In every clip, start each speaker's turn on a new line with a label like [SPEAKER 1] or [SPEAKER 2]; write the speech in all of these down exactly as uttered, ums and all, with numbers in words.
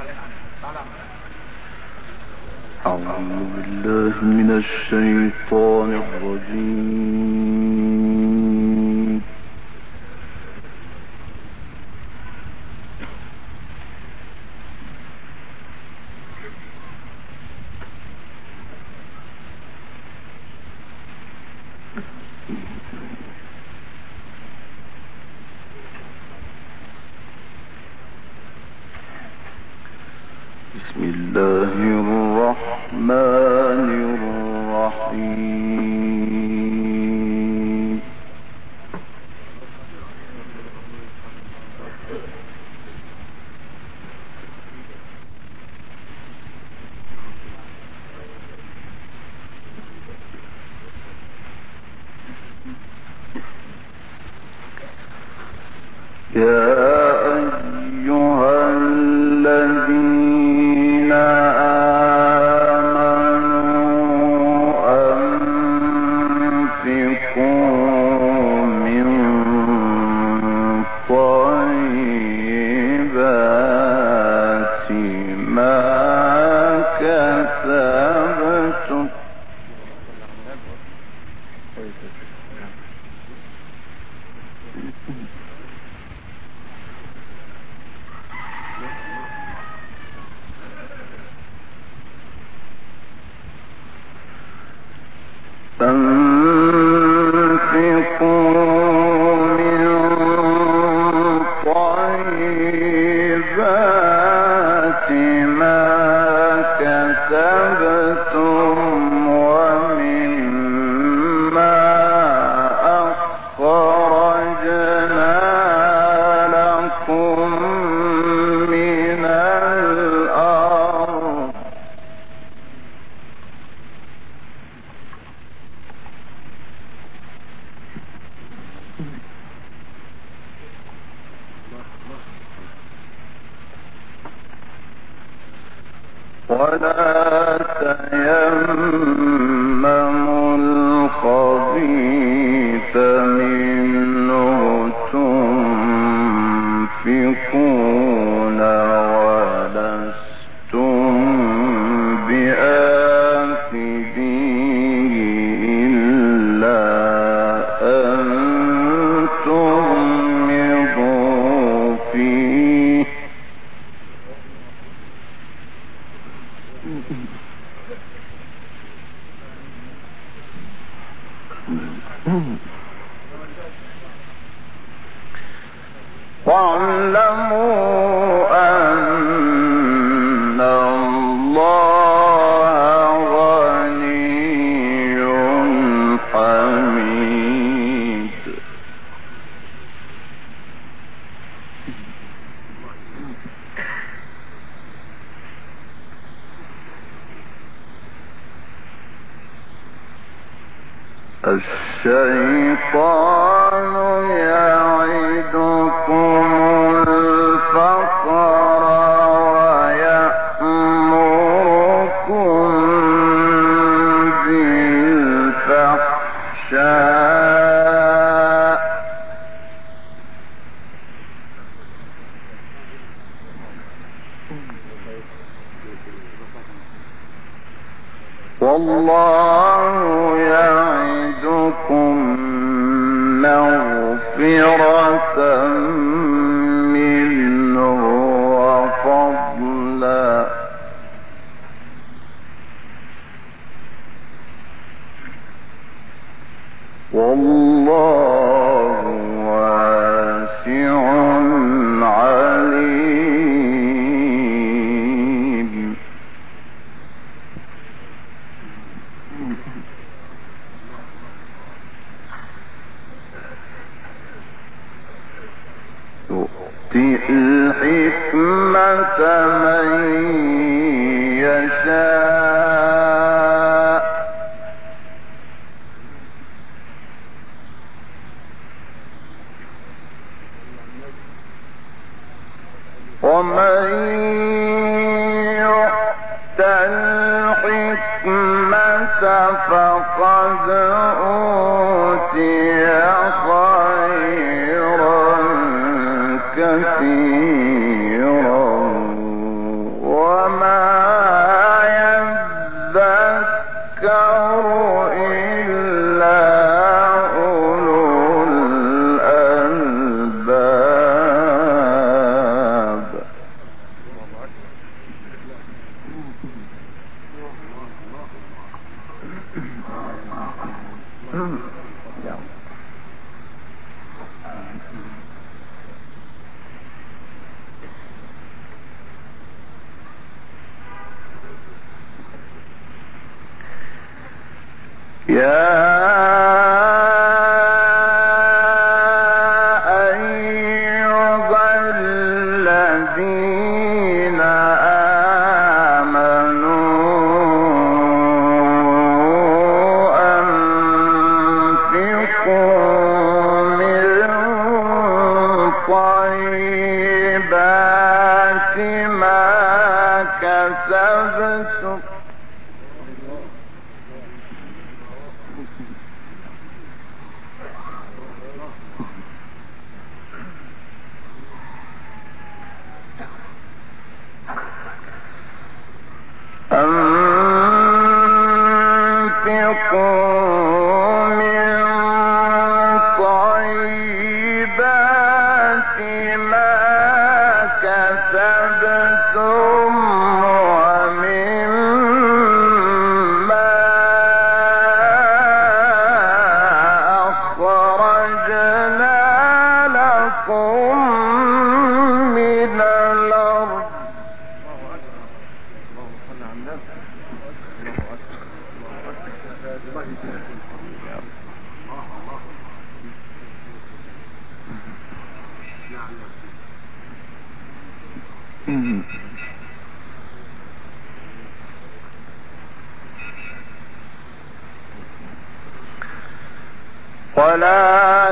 [SPEAKER 1] أعوذ بالله من الشيطان الرجيم. بسم الله الرحمن الرحيم. يا أيها الذين آمنوا أنفقوا من طيبات ما كسبتم أنفقوا من طيبات ما كسبتم ومما أخرجنا لكم من الأرض ولا تيمموا الخبيث منه تنفقون ولستم بآخذيه إلا أن تغمضوا فيه واعلموا أن الله غني حميد. الشيطان يعدكم الفقر ويأمركم بالفحشاء والله يعدكم مغفرة منه وفضلا والله واسع عليم. يؤتي الحكمة من يشاء ومن يؤت الحكمة فقد أوتي خيرا كثيرا ولا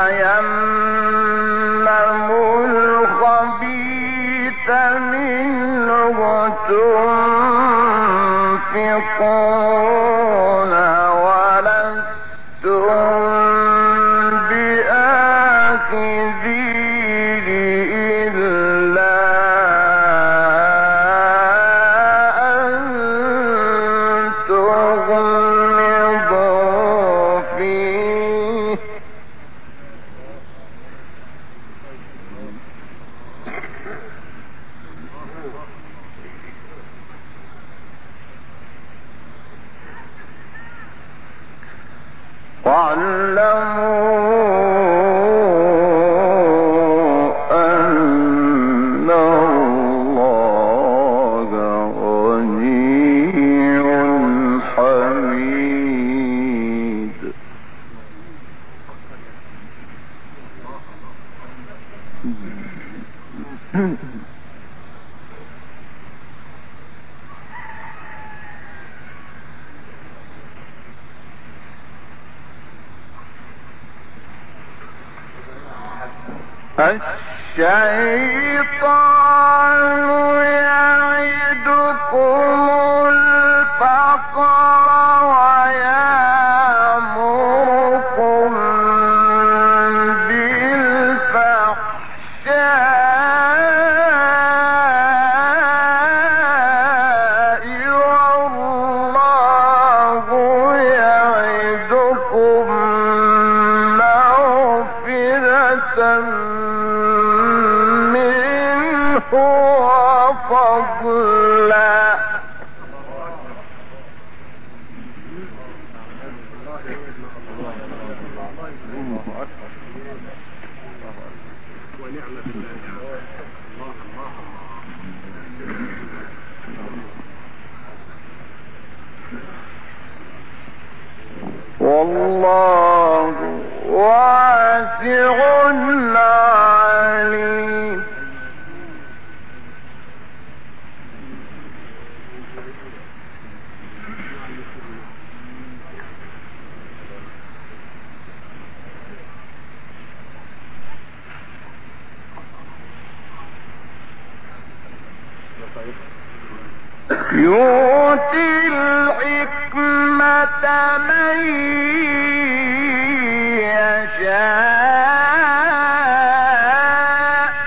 [SPEAKER 1] تيمموا الخبيث منه تنفقون ولستم بآخذيه إلا أن تغمضوا فيه واعلموا أن الله غني حميد. الشيطان يعدكم الفقر ويأمركم بالفحشاء والله يعدكم مغفرة منه وفضلا. والله واسع عليم. يؤتي الحكمة من يشاء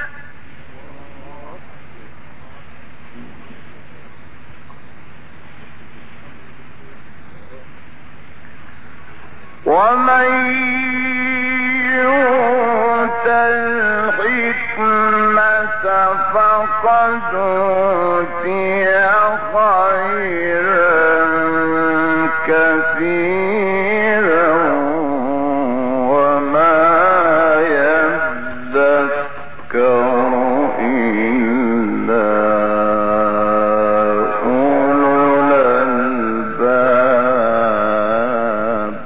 [SPEAKER 1] ومن يؤت الحكمة فقد أوتي خيرا كثيرا وما يذكر إلا أولو الألباب.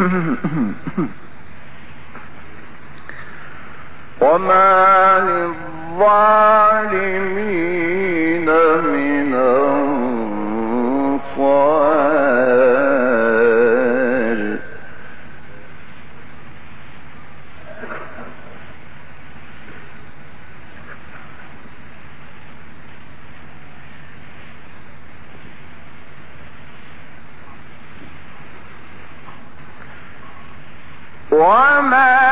[SPEAKER 1] وما للظالمين من أنصار وما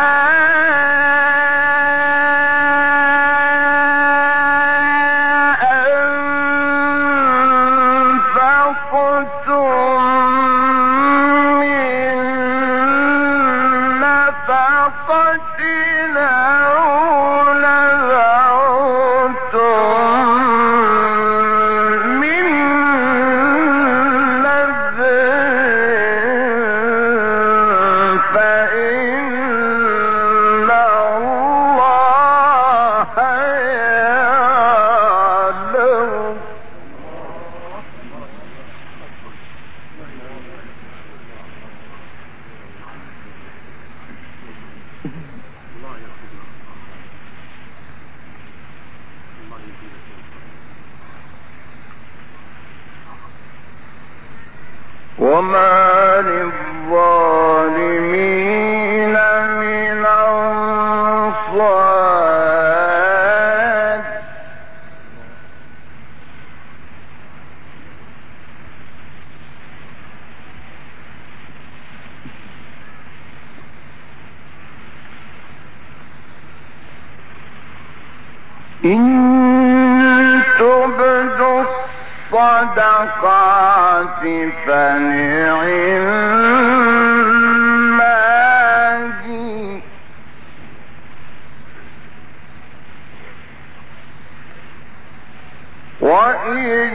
[SPEAKER 1] وما للظالمين من أنصار إن تبدوا الصدقات فنعما هي وإن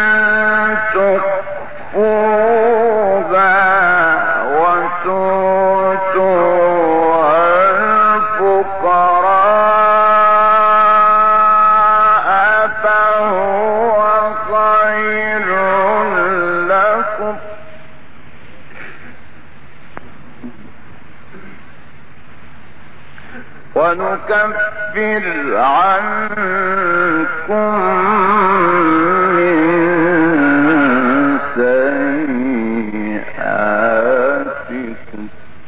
[SPEAKER 1] تخفوها وتؤتوها الفقراء فهو خير لكم ونكفر عنكم من سيئاتكم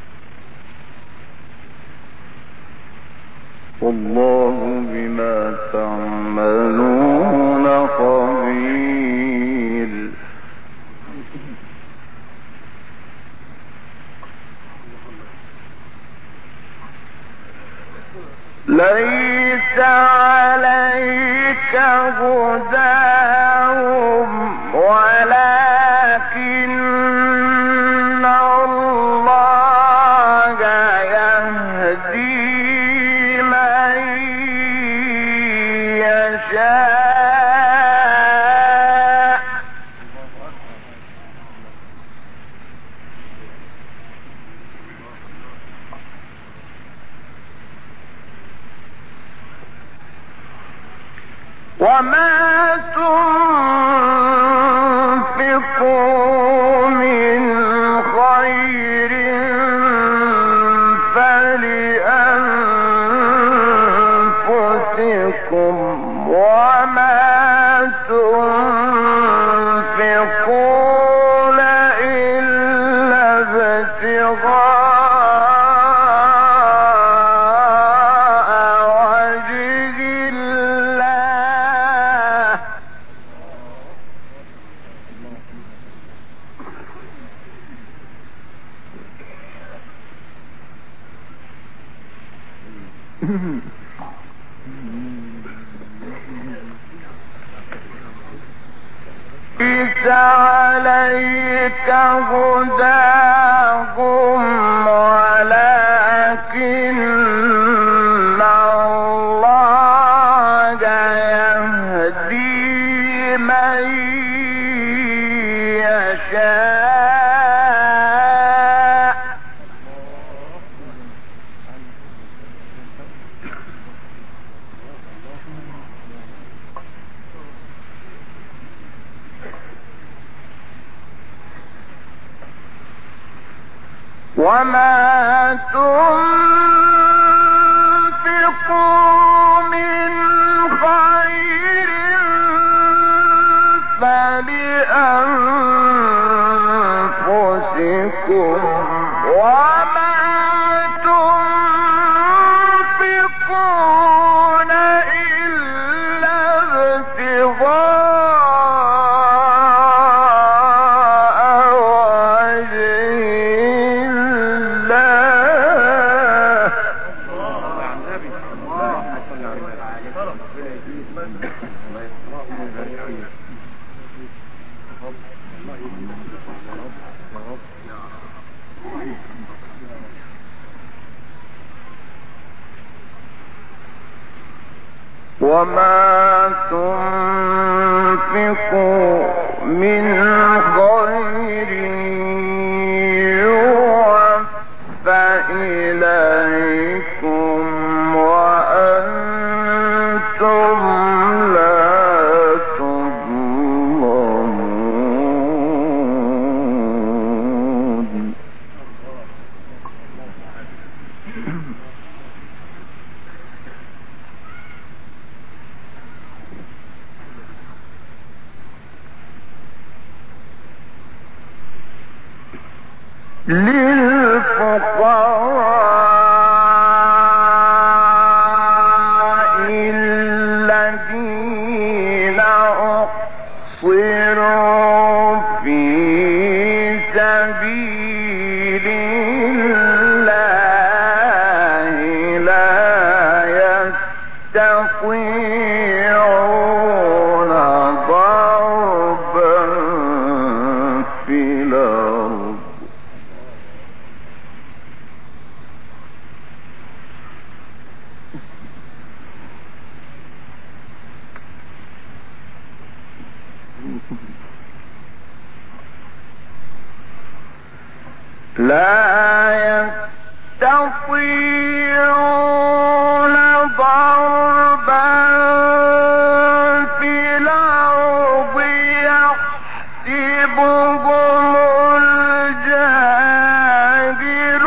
[SPEAKER 1] والله بما تعملون خبير. ليس عليك هداهم ولكن الله يهدي من يشاء وما تنفقوا من خير فلأنفسكم وما تنفقون إلا ابتغاء وجه الله ليس عليك هداهم ولكن الله يهدي من يشاء وما تنفقوا من خير فلأنفسكم وما تنفقون إلا ابتغاء وجه الله. وما تنفقوا من خير يوفى إليكم وأنتم لا تظلمون. للفقراء الذين أحصروا في سبيل الله لا يستطيعون ضربا في الأرض لا يستطيعون ضربا في الأرض يحسبهم الجاهل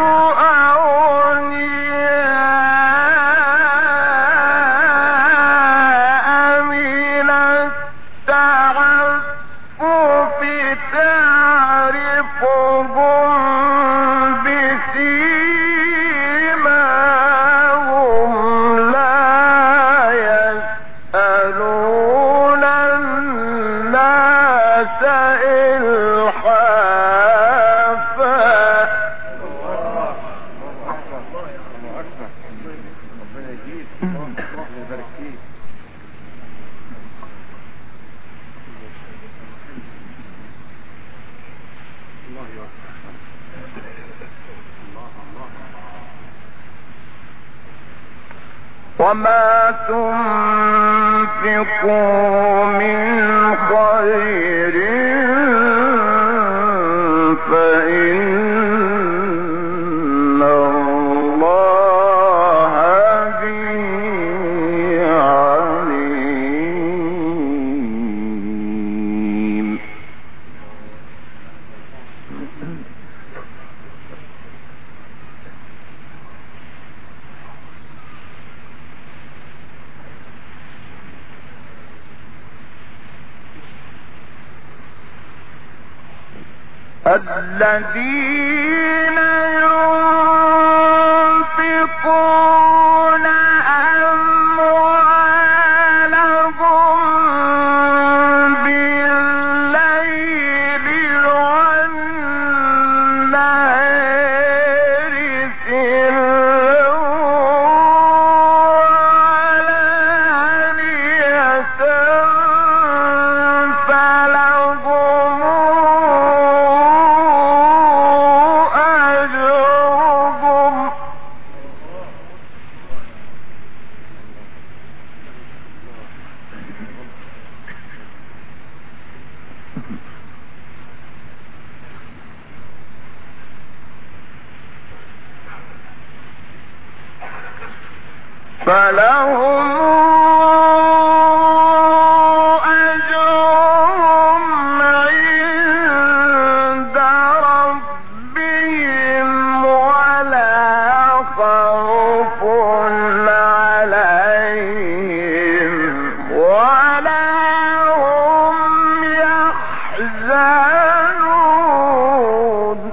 [SPEAKER 1] أغنياء من التعفف تعرفهم بسيماهم لا يسألون الناس إلحافا. وما تنفقوا من خير فإن الله به عليم. الذين ينفقون أموالهم بالليل والنهار سرا وعلانية فلهم فلهم أجرهم عند ربهم يحزنون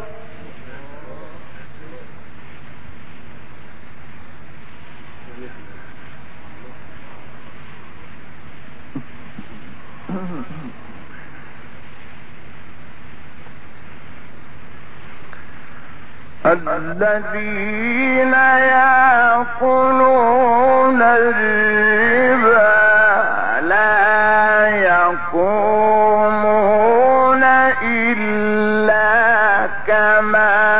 [SPEAKER 1] الذين يأكلون الربا لا يقومون إلا كما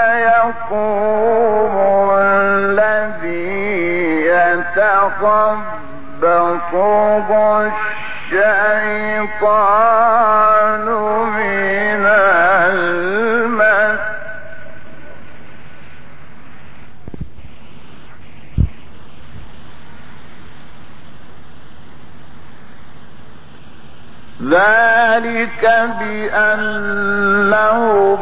[SPEAKER 1] يقوم الذي يتخبطه الشيطان من المس ذلك بأنهم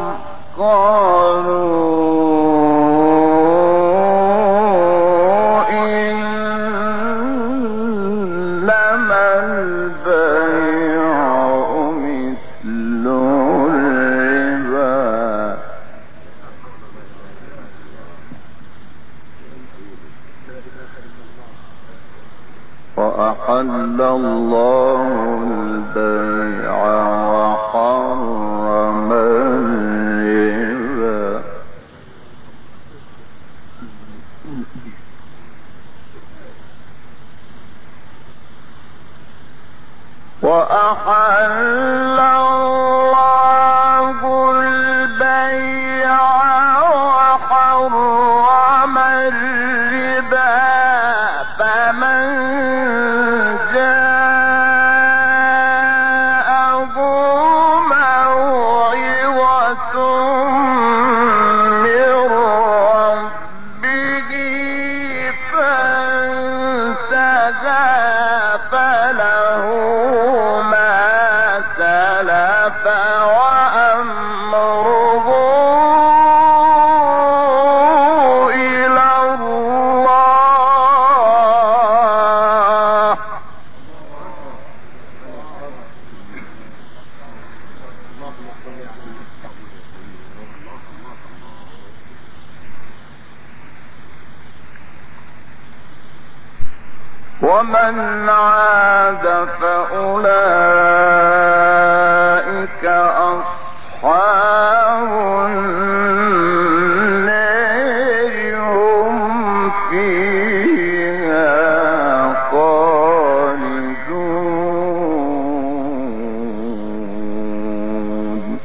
[SPEAKER 1] قالوا إنما البيع مثل الربا وأحل الله البيع وحرم الربا وأحل الله البيع وحرم الربا فمن جاءه موعظة من ربه فانتهى فله ما سلف وأمره إلى الله ومن عاد فأولئك أصحاب النار هم فيها خالدون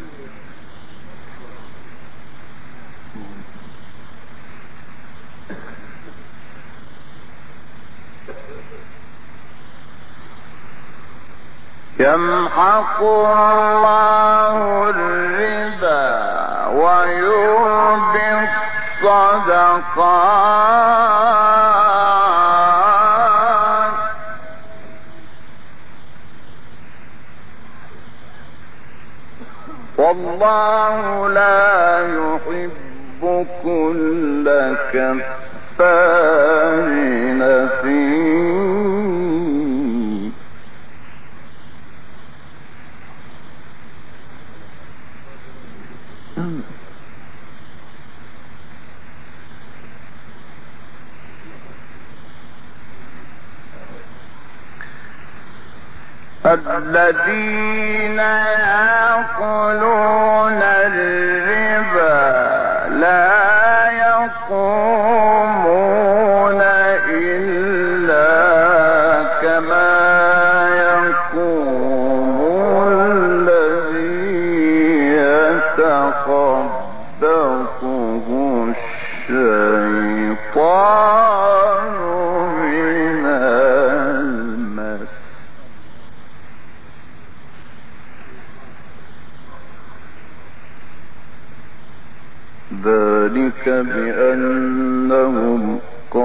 [SPEAKER 1] يمحق الله الربا ويربي الصدقات والله لا يحب كل كفار أثيم الذين يأكلون الربا لا يقومون إلا كما يقوم الذي يتخبطه الشيطان من المس ذلك بأنهم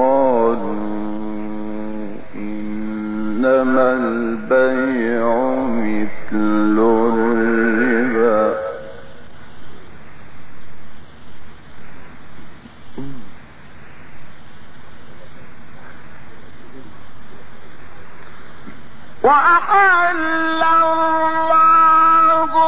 [SPEAKER 1] قالوا إنما البيع مثل الربا وأحل الله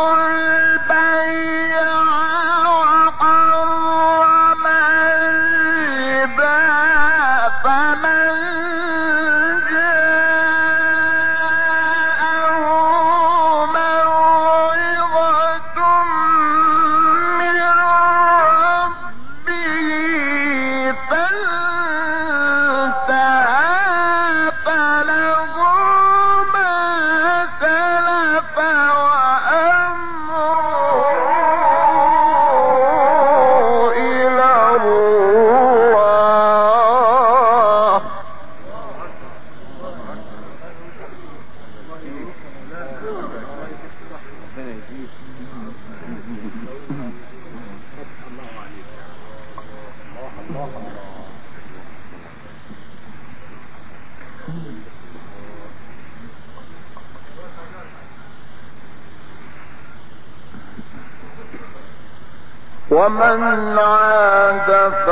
[SPEAKER 1] ومن عاد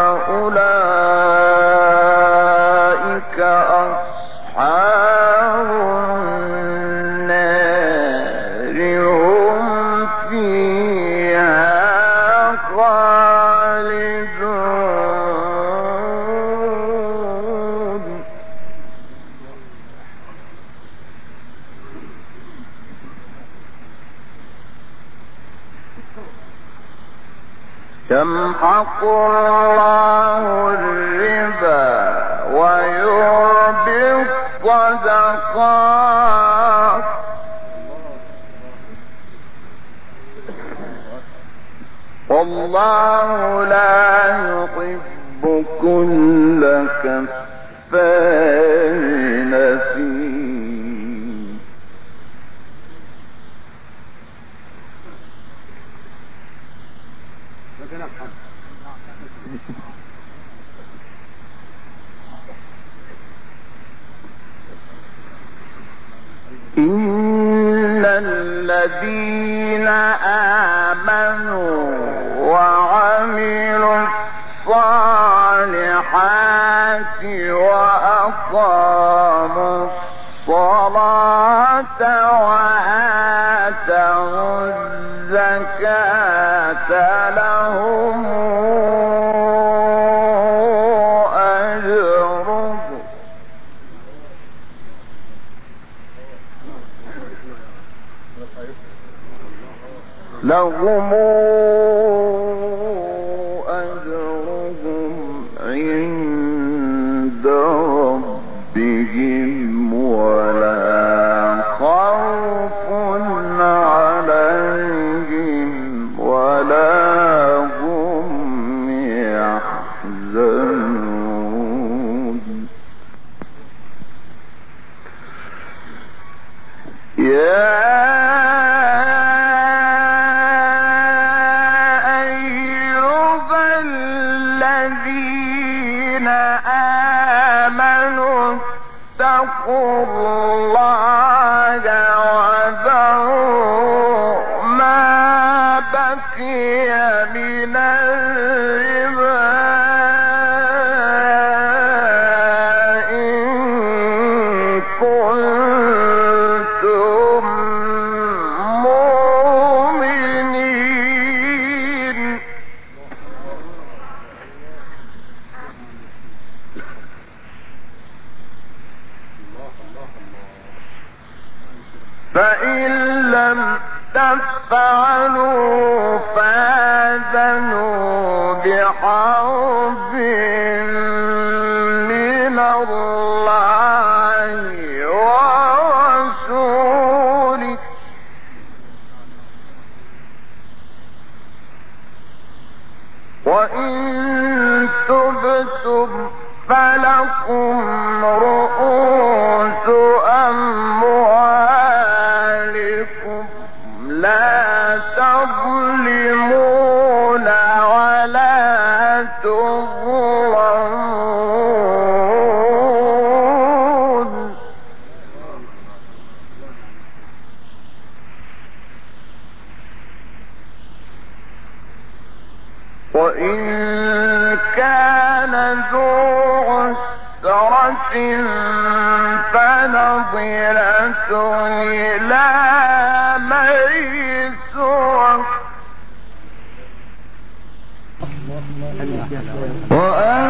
[SPEAKER 1] فأولئك أصحاب النار هم فيها خالدون. يمحق الله الربا ويربي الصدقات والله لا يحب كل كفار أثيم. إن الذين آمنوا وعملوا الصالحات وأقاموا الصلاة وآتوا الزكاة لهم لهم أجرهم عند ربهم ولا خوف عليهم ولا هم يحزنون. يا اتقوا الله وذروا ما بقي من الربا إن كنتم مؤمنين. فإن لم تفعلوا فآذنوا بحرب من الله ورسوله وإن تبتم فلكم رؤوس أموالكم لا تظلمون ولا تظلمون. وإن كان ذو عسرة فنظرة إلى ميسرة وأن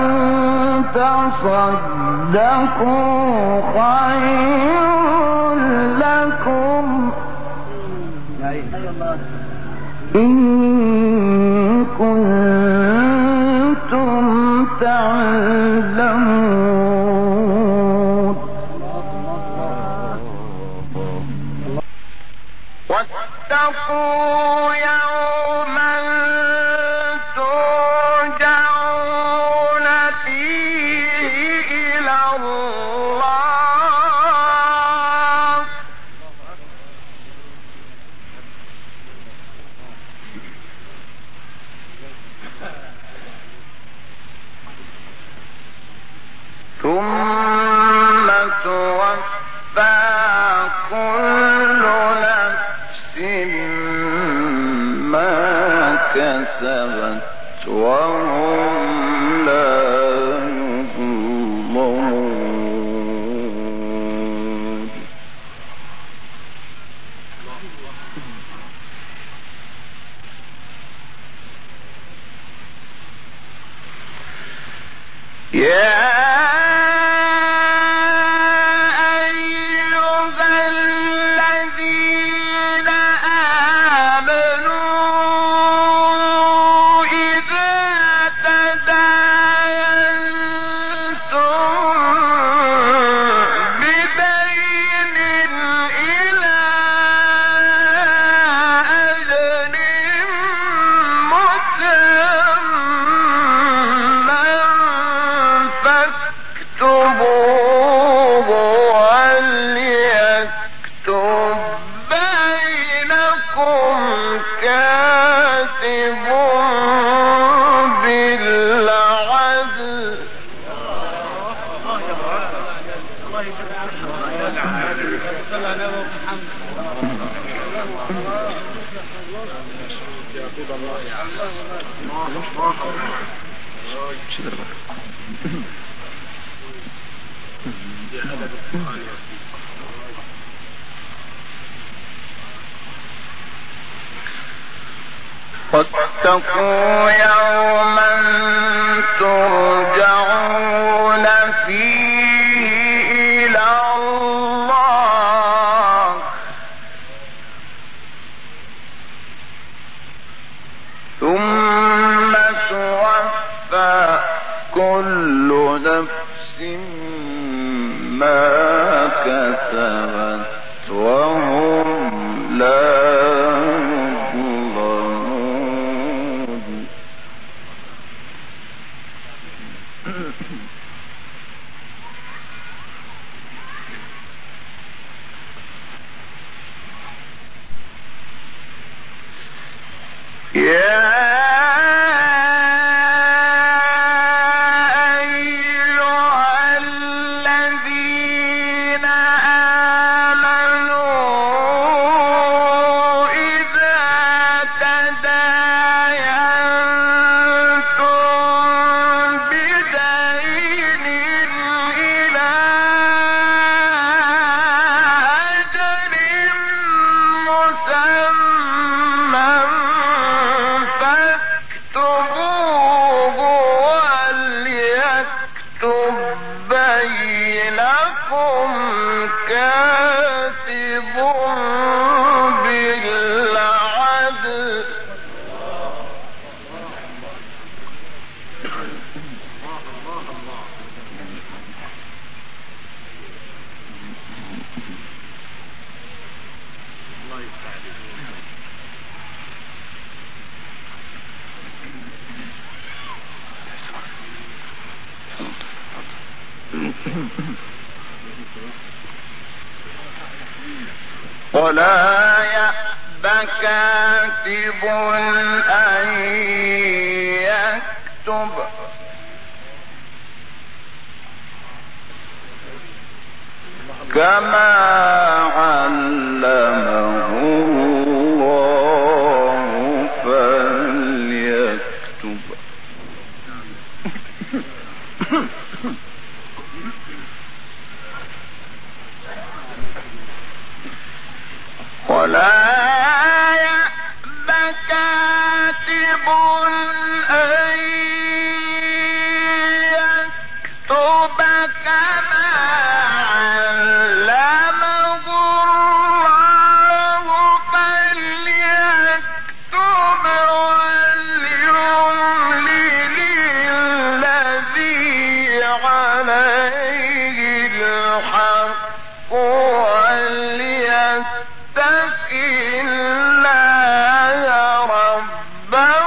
[SPEAKER 1] تصدقوا خير لكم إن كنتم تعلمون. واتقوا يوما ترجعون فيه إلى الله ثم توفى كل نفس ما كسبت وهم لا يظلمون. يا واتقوا يوما ترجعون فيه إلى الله ثم توفى كل نفس ما كسبت وهم لا ولا يأب كاتب أن يكتب كما علمه الله فليكتب ولا يأب كاتب أن يكتب كما علمه الله فليكتب وليملل الذي عليه الحق وليتق الله ربه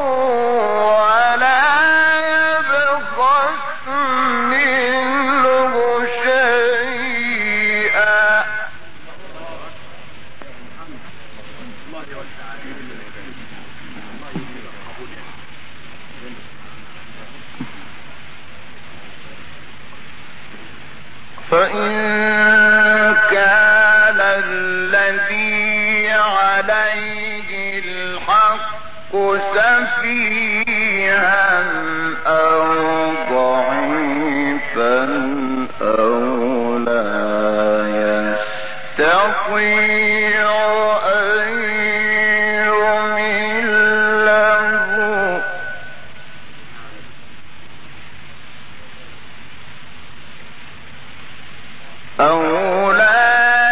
[SPEAKER 1] ولا يبخس منه شيئا. فإن كان الذي عليه الحق سفيها أو ضعيفا أو لا يستطيع أن يمله أو لا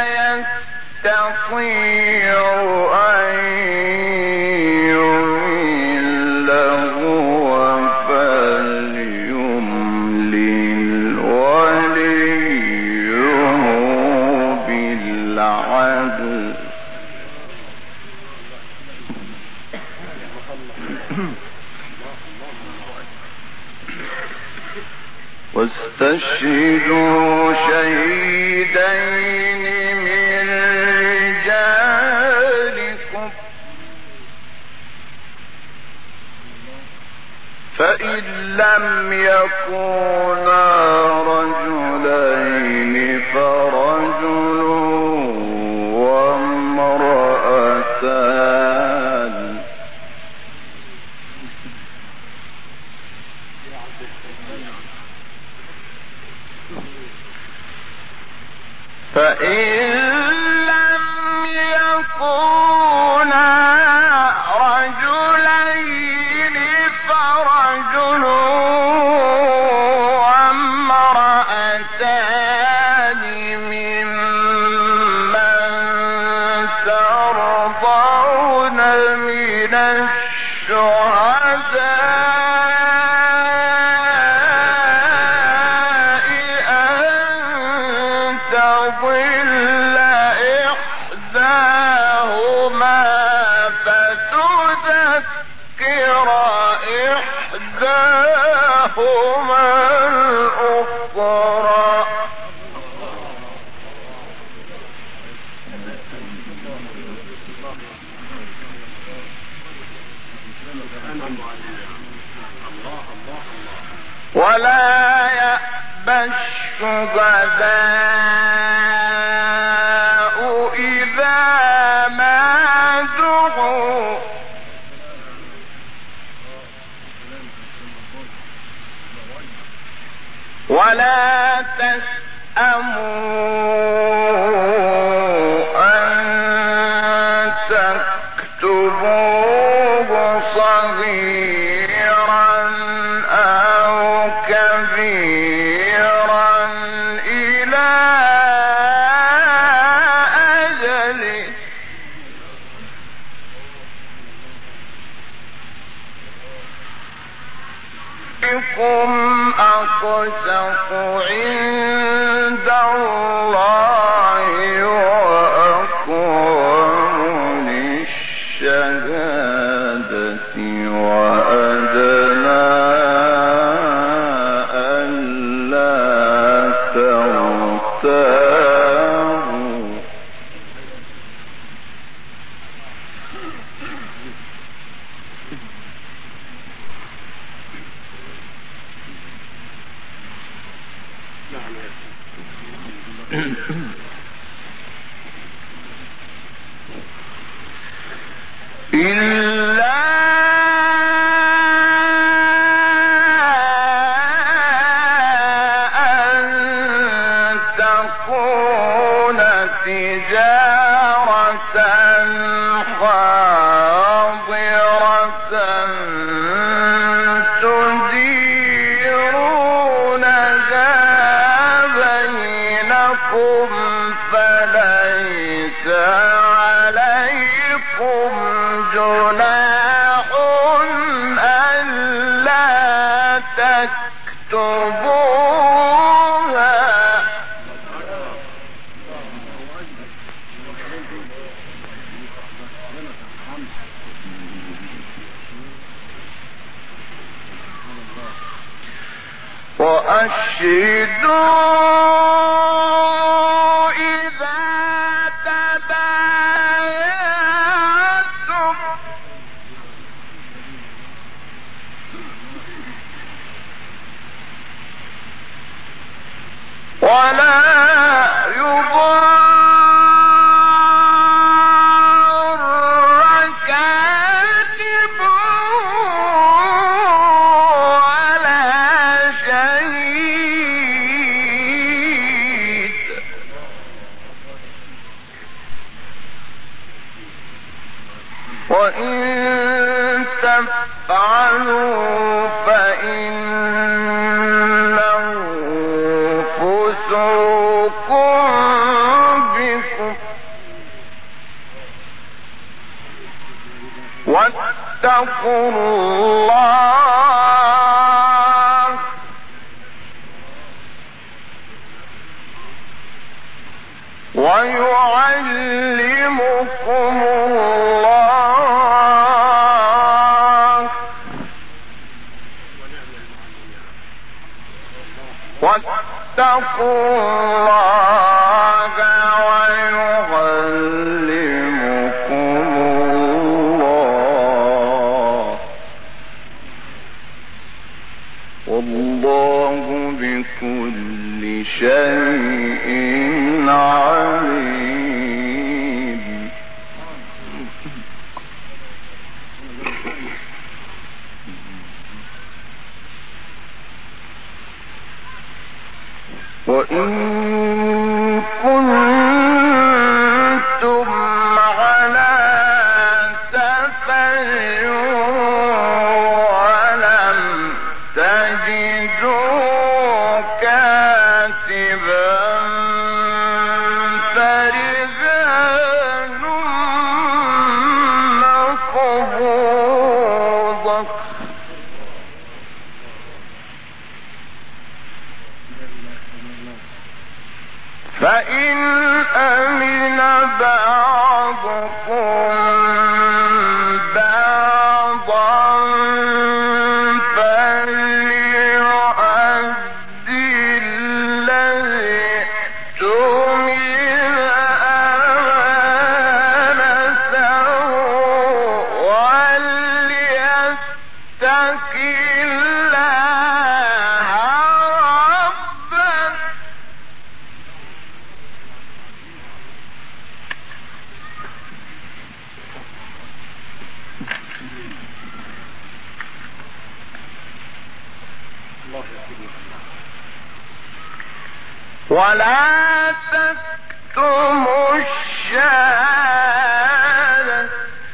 [SPEAKER 1] يستطيع أن يمله فليملل وليه بالعدل واستشهدوا شهيدين من رجالكم فإن لم يكونا رجلين فرجل وامرأتان فإن لم يكونا رجلين فرجل وامرأتان ممن ترضون من الشهداء أن تضل إحداهما فتذكر إحداهما الأخرى ولا يأبى الشهداء إذا ما دعوا ولا تسأموا أن تكتبوه صغيرا أو كبيرا إلى أجله لكم أقسط عند الله وأقوم للشهادة وأدنى ألا ترتابوا إلا أن تكون تجارة حاضرة تديرونها بينكم فليس عليكم جناح ألا تكتبوها وأشهدوا إذا تبايعتم ولا يضار كاتب وإن تفعلوا فإنه فسوق بكم واتقوا الله ويعلمكم الله واتقوا الله ويعلمكم الله والله بكل شيء عليم. وإن كنتم على سفر ولم تجدوا كاتبا فرهان مقبوضة فإن أمن بعضكم بعضا فليؤدي الذي اؤتمن أمانته وليتق الله ربه ولا تكتموا الشهادة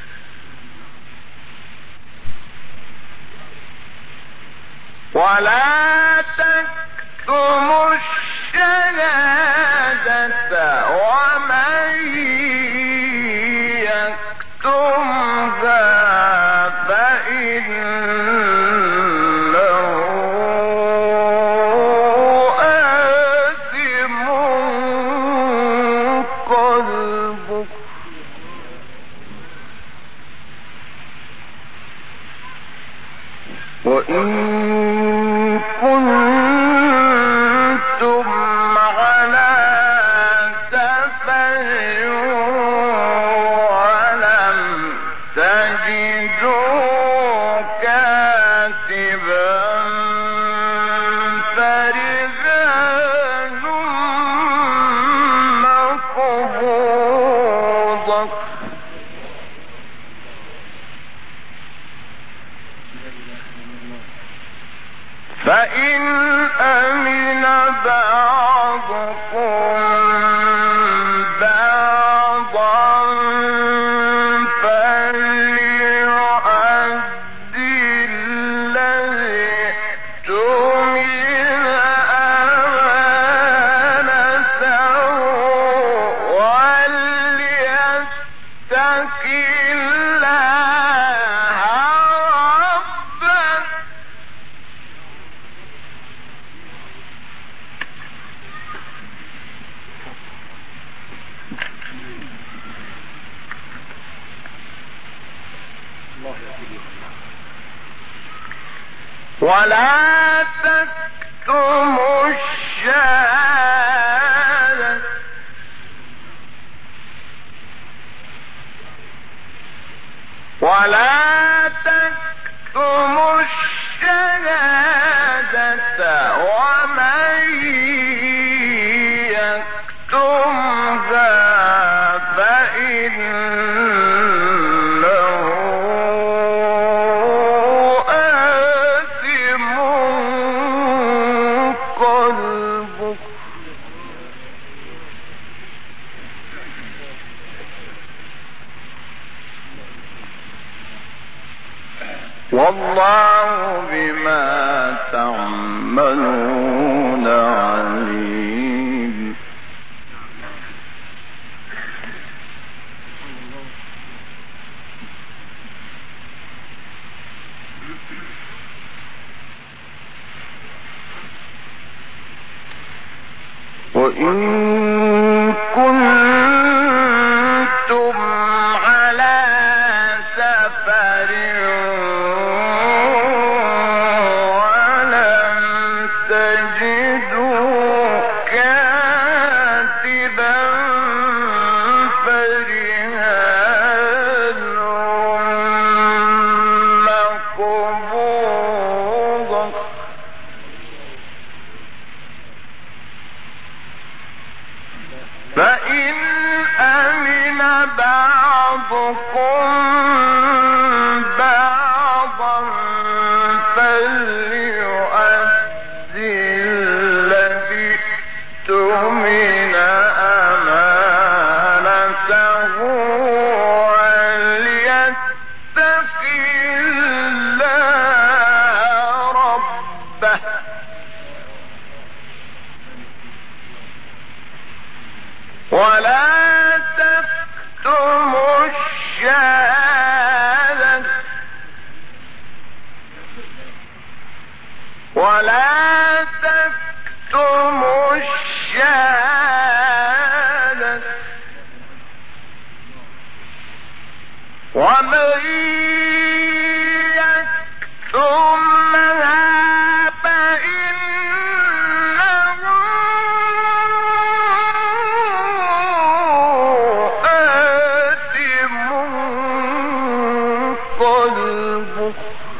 [SPEAKER 1] ولا تكتموا الشهادة ومن يكتمها فإنه آثم قلبه وإن كنتم على سفر ولم تجدوا كاتبا فرهان مقبوضة فإن أمن بعضكم بعضا فليؤدي الذي اؤتمن أمانته وليتق الله ربه ولا تكتموا الشهادة ولا تكتموا الشهادة ومن يكتمها فإنه آثم قلبه والله بما تعملون عليم. وإن كنتم على سفر ولم تجدوا كاتبا فرهان مقبوضا فإن أمن بعضكم بعضا فليؤدي الذي اؤتمن أمانته وليتق الله ربه ولا تكتموا الشهادة ولا تكتموا الشهادة ومن يكتمها فإنه آثم قلبه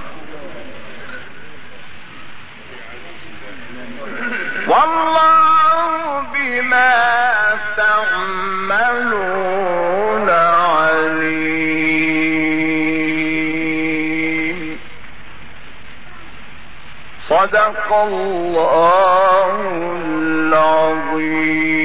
[SPEAKER 1] والله بما تعملون عليم. صدق الله العظيم.